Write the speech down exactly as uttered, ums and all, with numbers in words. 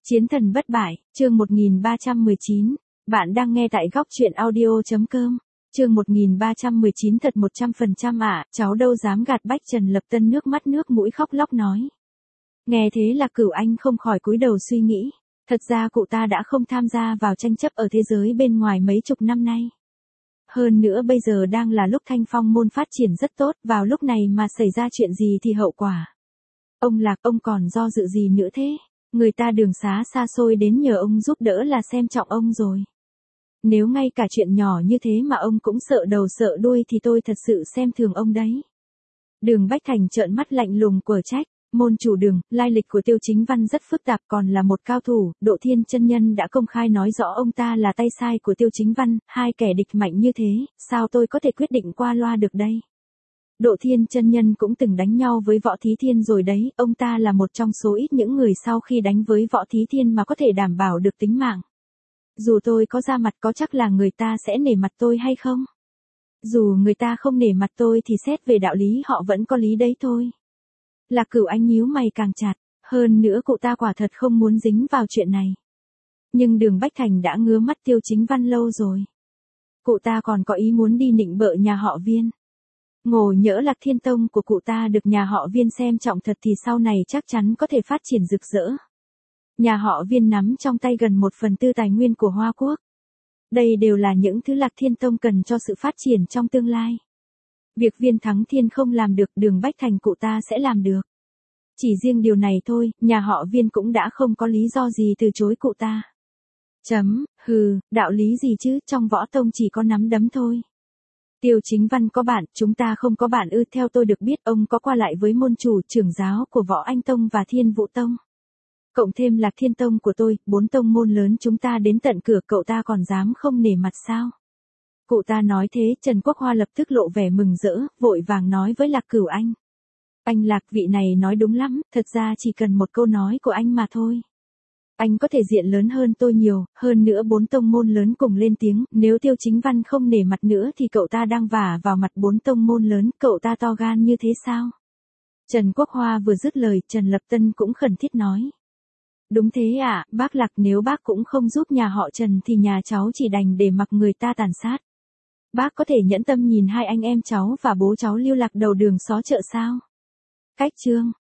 Chiến thần bất bại, chương một nghìn ba trăm mười chín. Bạn đang nghe tại góc truyện audio.com. Chương một nghìn ba trăm mười chín thật một trăm phần trăm ạ, cháu đâu dám gạt bách Trần Lập Tân nước mắt nước mũi khóc lóc nói. Nghe thế là Cửu Anh không khỏi cúi đầu suy nghĩ. Thật ra cụ ta đã không tham gia vào tranh chấp ở thế giới bên ngoài mấy chục năm nay. Hơn nữa bây giờ đang là lúc Thanh Phong môn phát triển rất tốt, vào lúc này mà xảy ra chuyện gì thì hậu quả. Ông Lạc, ông còn do dự gì nữa thế? Người ta đường xá xa xôi đến nhờ ông giúp đỡ là xem trọng ông rồi. Nếu ngay cả chuyện nhỏ như thế mà ông cũng sợ đầu sợ đuôi thì tôi thật sự xem thường ông đấy. Đường Bách Thành trợn mắt lạnh lùng quở trách. Môn chủ Đường, lai lịch của Tiêu Chính Văn rất phức tạp, còn là một cao thủ, Độ Thiên chân nhân đã công khai nói rõ ông ta là tay sai của Tiêu Chính Văn, hai kẻ địch mạnh như thế, sao tôi có thể quyết định qua loa được đây? Độ Thiên chân nhân cũng từng đánh nhau với Võ Thí Thiên rồi đấy, ông ta là một trong số ít những người sau khi đánh với Võ Thí Thiên mà có thể đảm bảo được tính mạng. Dù tôi có ra mặt có chắc là người ta sẽ nể mặt tôi hay không? Dù người ta không nể mặt tôi thì xét về đạo lý họ vẫn có lý đấy thôi. Lạc Cửu Anh nhíu mày càng chặt, hơn nữa cụ ta quả thật không muốn dính vào chuyện này. Nhưng Đường Bách Thành đã ngứa mắt Tiêu Chính Văn lâu rồi. Cụ ta còn có ý muốn đi nịnh bợ nhà họ Viên. Ngộ nhỡ Lạc Thiên Tông của cụ ta được nhà họ Viên xem trọng thật thì sau này chắc chắn có thể phát triển rực rỡ. Nhà họ Viên nắm trong tay gần một phần tư tài nguyên của Hoa Quốc. Đây đều là những thứ Lạc Thiên Tông cần cho sự phát triển trong tương lai. Việc Viên Thắng Thiên không làm được, Đường Bách Thành cụ ta sẽ làm được. Chỉ riêng điều này thôi, nhà họ Viên cũng đã không có lý do gì từ chối cụ ta. Chấm, hừ, đạo lý gì chứ, trong võ tông chỉ có nắm đấm thôi. Tiêu Chính Văn có bạn, chúng ta không có bạn ư? Theo tôi được biết ông có qua lại với môn chủ trưởng giáo của Võ Anh Tông và Thiên Vũ Tông. Cộng thêm Lạc Thiên Tông của tôi, bốn tông môn lớn chúng ta đến tận cửa, cậu ta còn dám không nể mặt sao? Cụ ta nói thế, Trần Quốc Hoa lập tức lộ vẻ mừng rỡ, vội vàng nói với Lạc Cửu Anh. Anh Lạc, vị này nói đúng lắm, thật ra chỉ cần một câu nói của anh mà thôi. Anh có thể diện lớn hơn tôi nhiều, hơn nữa bốn tông môn lớn cùng lên tiếng, nếu Tiêu Chính Văn không nể mặt nữa thì cậu ta đang vả vào mặt bốn tông môn lớn, cậu ta to gan như thế sao? Trần Quốc Hoa vừa dứt lời, Trần Lập Tân cũng khẩn thiết nói. Đúng thế ạ, à, bác Lạc, nếu bác cũng không giúp nhà họ Trần thì nhà cháu chỉ đành để mặc người ta tàn sát. Bác có thể nhẫn tâm nhìn hai anh em cháu và bố cháu lưu lạc đầu đường xó chợ sao? Cách chương